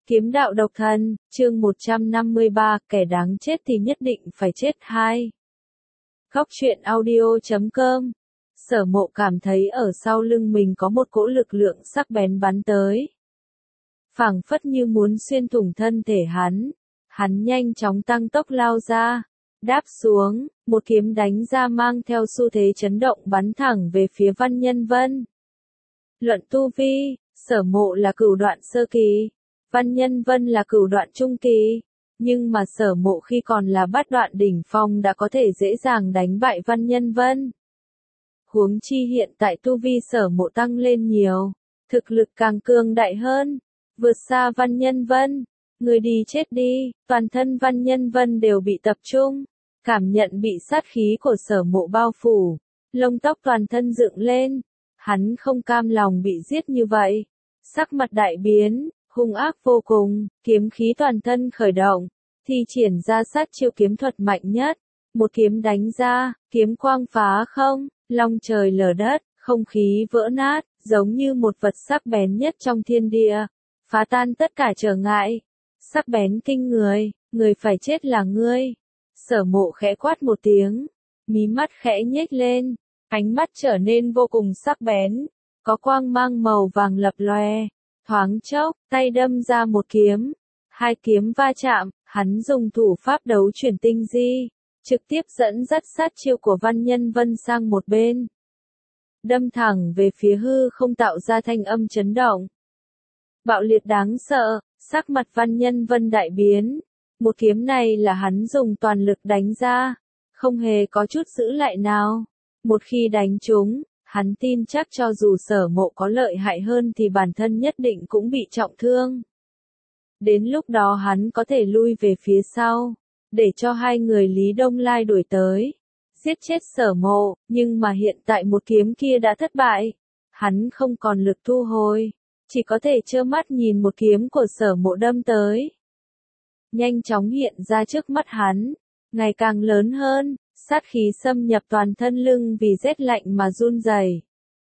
Kiếm đạo độc thân, chương 153, kẻ đáng chết thì nhất định phải chết 2. Góc truyện audio.com. Sở Mộ cảm thấy ở sau lưng mình có một cỗ lực lượng sắc bén bắn tới. Phảng phất như muốn xuyên thủng thân thể hắn. Hắn nhanh chóng tăng tốc lao ra. Đáp xuống, một kiếm đánh ra mang theo xu thế chấn động bắn thẳng về phía Văn Nhân Vân. Luận tu vi, Sở Mộ là cửu đoạn sơ kỳ. Văn Nhân Vân là cửu đoạn trung kỳ, nhưng mà Sở Mộ khi còn là bát đoạn đỉnh phong đã có thể dễ dàng đánh bại Văn Nhân Vân. Huống chi hiện tại tu vi Sở Mộ tăng lên nhiều, thực lực càng cường đại hơn, vượt xa Văn Nhân Vân. Người đi chết đi, toàn thân Văn Nhân Vân đều bị tập trung, cảm nhận bị sát khí của Sở Mộ bao phủ, lông tóc toàn thân dựng lên, hắn không cam lòng bị giết như vậy, sắc mặt đại biến. Hung ác vô cùng, kiếm khí toàn thân khởi động, thi triển ra sát chiêu kiếm thuật mạnh nhất, một kiếm đánh ra, kiếm quang phá không, long trời lở đất, không khí vỡ nát, giống như một vật sắc bén nhất trong thiên địa, phá tan tất cả trở ngại, sắc bén kinh người phải chết là ngươi. Sở Mộ khẽ quát một tiếng, mí mắt khẽ nhếch lên, ánh mắt trở nên vô cùng sắc bén, có quang mang màu vàng lập lòe. Thoáng chốc, tay đâm ra một kiếm, hai kiếm va chạm, hắn dùng thủ pháp đấu chuyển tinh di, trực tiếp dẫn dắt sát chiêu của Văn Nhân Vân sang một bên. Đâm thẳng về phía hư không tạo ra thanh âm chấn động. Bạo liệt đáng sợ, sắc mặt Văn Nhân Vân đại biến, một kiếm này là hắn dùng toàn lực đánh ra, không hề có chút giữ lại nào. Một khi đánh trúng, hắn tin chắc cho dù Sở Mộ có lợi hại hơn thì bản thân nhất định cũng bị trọng thương. Đến lúc đó hắn có thể lui về phía sau, để cho hai người Lý Đông Lai đuổi tới, giết chết Sở Mộ, nhưng mà hiện tại một kiếm kia đã thất bại. Hắn không còn lực thu hồi, chỉ có thể trơ mắt nhìn một kiếm của Sở Mộ đâm tới. Nhanh chóng hiện ra trước mắt hắn, ngày càng lớn hơn. Sát khí xâm nhập toàn thân lưng vì rét lạnh mà run rẩy.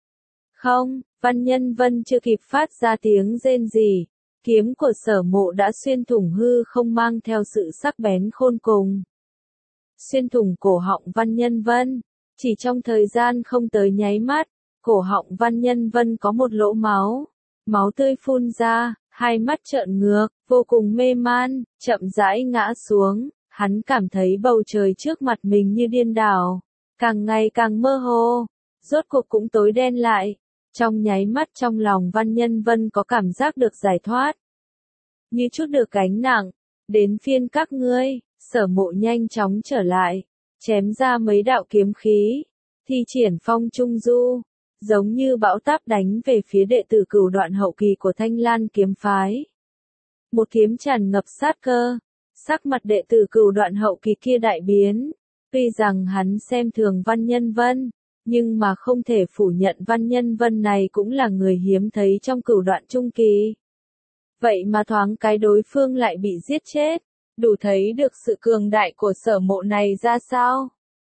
Không, Văn Nhân Vân chưa kịp phát ra tiếng rên gì, kiếm của Sở Mộ đã xuyên thủng hư không mang theo sự sắc bén khôn cùng. Xuyên thủng cổ họng Văn Nhân Vân, chỉ trong thời gian không tới nháy mắt, cổ họng Văn Nhân Vân có một lỗ máu, máu tươi phun ra, hai mắt trợn ngược, vô cùng mê man, chậm rãi ngã xuống. Hắn cảm thấy bầu trời trước mặt mình như điên đảo, càng ngày càng mơ hồ, rốt cuộc cũng tối đen lại. Trong nháy mắt trong lòng Văn Nhân Vân có cảm giác được giải thoát, như chút được gánh nặng. Đến phiên các ngươi. Sở Mộ nhanh chóng trở lại, chém ra mấy đạo kiếm khí, thi triển phong trung du, giống như bão táp đánh về phía đệ tử cửu đoạn hậu kỳ của Thanh Lan kiếm phái. Một kiếm tràn ngập sát cơ. Sắc mặt đệ tử cửu đoạn hậu kỳ kia đại biến, tuy rằng hắn xem thường Văn Nhân Vân, nhưng mà không thể phủ nhận Văn Nhân Vân này cũng là người hiếm thấy trong cửu đoạn trung kỳ. Vậy mà thoáng cái đối phương lại bị giết chết, đủ thấy được sự cường đại của Sở Mộ này ra sao.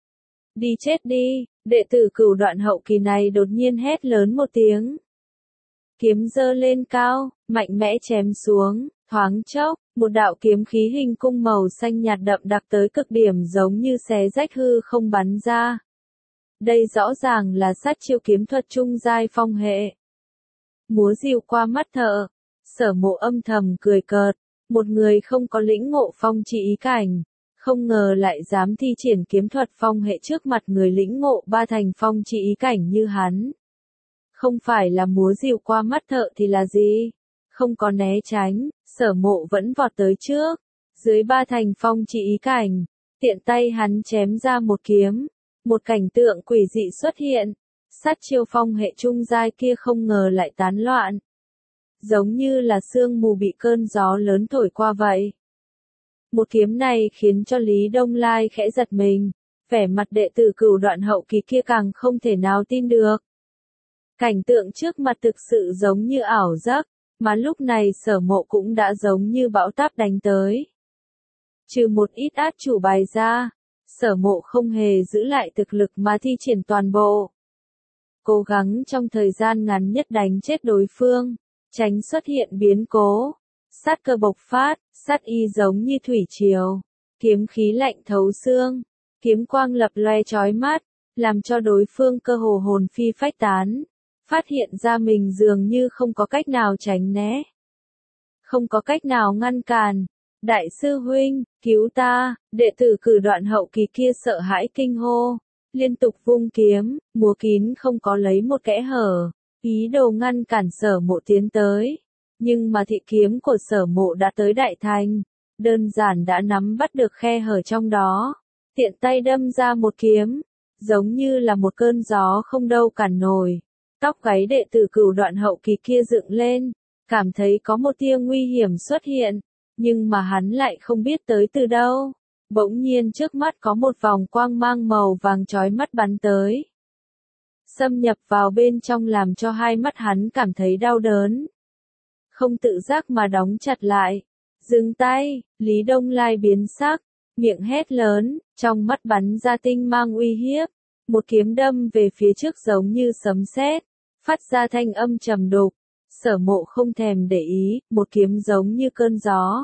Đi chết đi, đệ tử cửu đoạn hậu kỳ này đột nhiên hét lớn một tiếng. Kiếm giơ lên cao, mạnh mẽ chém xuống, thoáng chốc. Một đạo kiếm khí hình cung màu xanh nhạt đậm đặc tới cực điểm giống như xé rách hư không bắn ra. Đây rõ ràng là sát chiêu kiếm thuật trung giai phong hệ. Múa rìu qua mắt thợ, Sở Mộ âm thầm cười cợt, một người không có lĩnh ngộ phong chi ý cảnh, không ngờ lại dám thi triển kiếm thuật phong hệ trước mặt người lĩnh ngộ ba thành phong chi ý cảnh như hắn. Không phải là múa rìu qua mắt thợ thì là gì? Không có né tránh, Sở Mộ vẫn vọt tới trước, dưới ba thành phong chi ý cảnh, tiện tay hắn chém ra một kiếm, một cảnh tượng quỷ dị xuất hiện, sát chiêu phong hệ trung giai kia không ngờ lại tán loạn, giống như là sương mù bị cơn gió lớn thổi qua vậy. Một kiếm này khiến cho Lý Đông Lai khẽ giật mình, vẻ mặt đệ tử cửu đoạn hậu kỳ kia càng không thể nào tin được. Cảnh tượng trước mặt thực sự giống như ảo giác. Mà lúc này Sở Mộ cũng đã giống như bão táp đánh tới. Trừ một ít át chủ bài ra, Sở Mộ không hề giữ lại thực lực mà thi triển toàn bộ. Cố gắng trong thời gian ngắn nhất đánh chết đối phương, tránh xuất hiện biến cố. sát cơ bộc phát, sát ý giống như thủy triều, kiếm khí lạnh thấu xương, kiếm quang lập loe chói mắt, làm cho đối phương cơ hồ hồn phi phách tán, phát hiện ra mình dường như không có cách nào tránh né, không có cách nào ngăn cản. Đại sư huynh, cứu ta, đệ tử Cử Đoạn hậu kỳ kia sợ hãi kinh hô, liên tục vung kiếm, múa kín không có lấy một kẽ hở, ý đồ ngăn cản Sở Mộ tiến tới. Nhưng mà thị kiếm của Sở Mộ đã tới đại thành, đơn giản đã nắm bắt được khe hở trong đó, tiện tay đâm ra một kiếm, giống như là một cơn gió không đâu cản nổi. Tóc gáy đệ tử Cửu Đoạn hậu kỳ kia dựng lên, cảm thấy có một tia nguy hiểm xuất hiện, nhưng mà hắn lại không biết tới từ đâu. Bỗng nhiên trước mắt có một vòng quang mang màu vàng chói mắt bắn tới, xâm nhập vào bên trong làm cho hai mắt hắn cảm thấy đau đớn. Không tự giác mà đóng chặt lại. Dừng tay, Lý Đông Lai biến sắc, miệng hét lớn, trong mắt bắn ra tinh mang uy hiếp. Một kiếm đâm về phía trước giống như sấm sét, phát ra thanh âm trầm đục. Sở Mộ không thèm để ý, một kiếm giống như cơn gió.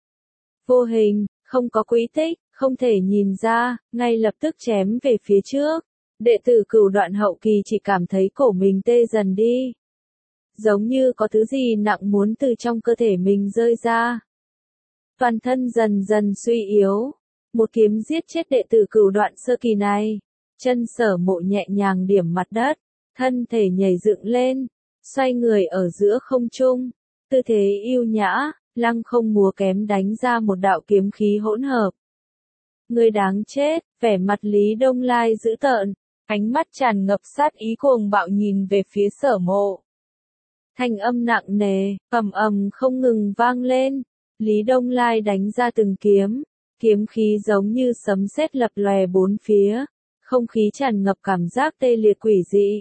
Vô hình, không có quỹ tích, không thể nhìn ra, ngay lập tức chém về phía trước. Đệ tử Cửu Đoạn hậu kỳ chỉ cảm thấy cổ mình tê dần đi. Giống như có thứ gì nặng muốn từ trong cơ thể mình rơi ra. Toàn thân dần dần suy yếu. Một kiếm giết chết đệ tử Cửu Đoạn sơ kỳ này. Chân Sở Mộ nhẹ nhàng điểm mặt đất, thân thể nhảy dựng lên, xoay người ở giữa không trung, tư thế yêu nhã, lăng không múa kém đánh ra một đạo kiếm khí hỗn hợp. Người đáng chết, vẻ mặt Lý Đông Lai dữ tợn, ánh mắt tràn ngập sát ý cuồng bạo nhìn về phía Sở Mộ. Thanh âm nặng nề, ầm ầm không ngừng vang lên. Lý Đông Lai đánh ra từng kiếm, kiếm khí giống như sấm sét lập lòe bốn phía, không khí tràn ngập cảm giác tê liệt quỷ dị.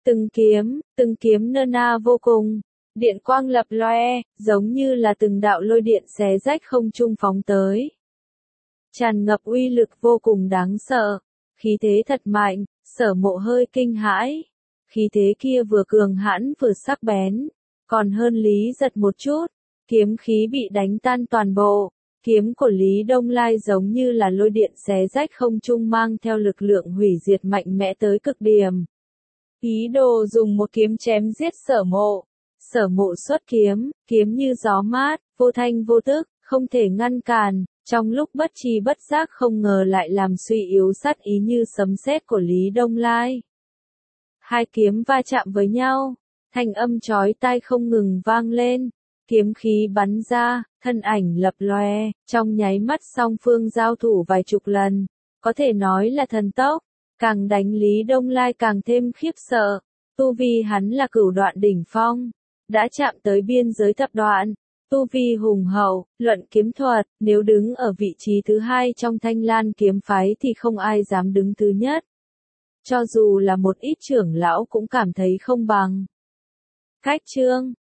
Từng kiếm nơ na vô cùng, điện quang lập loe, giống như là từng đạo lôi điện xé rách không trung phóng tới. Tràn ngập uy lực vô cùng đáng sợ, khí thế thật mạnh, Sở Mộ hơi kinh hãi. Khí thế kia vừa cường hãn vừa sắc bén, còn hơn Lý Giật một chút, kiếm khí bị đánh tan toàn bộ. Kiếm của Lý Đông Lai giống như là lôi điện xé rách không trung mang theo lực lượng hủy diệt mạnh mẽ tới cực điểm. Ý đồ dùng một kiếm chém giết Sở Mộ. Sở Mộ xuất kiếm, kiếm như gió mát, vô thanh vô tức, không thể ngăn cản, trong lúc bất tri bất giác không ngờ lại làm suy yếu sát ý như sấm sét của Lý Đông Lai. Hai kiếm va chạm với nhau, thanh âm chói tai không ngừng vang lên, kiếm khí bắn ra, thân ảnh lập lòe, trong nháy mắt song phương giao thủ vài chục lần, có thể nói là thần tốc, càng đánh Lý Đông Lai càng thêm khiếp sợ, tu vi hắn là Cửu Đoạn đỉnh phong, đã chạm tới biên giới thập đoạn, tu vi hùng hậu, luận kiếm thuật, nếu đứng ở vị trí thứ hai trong Thanh Lan kiếm phái thì không ai dám đứng thứ nhất. Cho dù là một ít trưởng lão cũng cảm thấy không bằng. Cách chương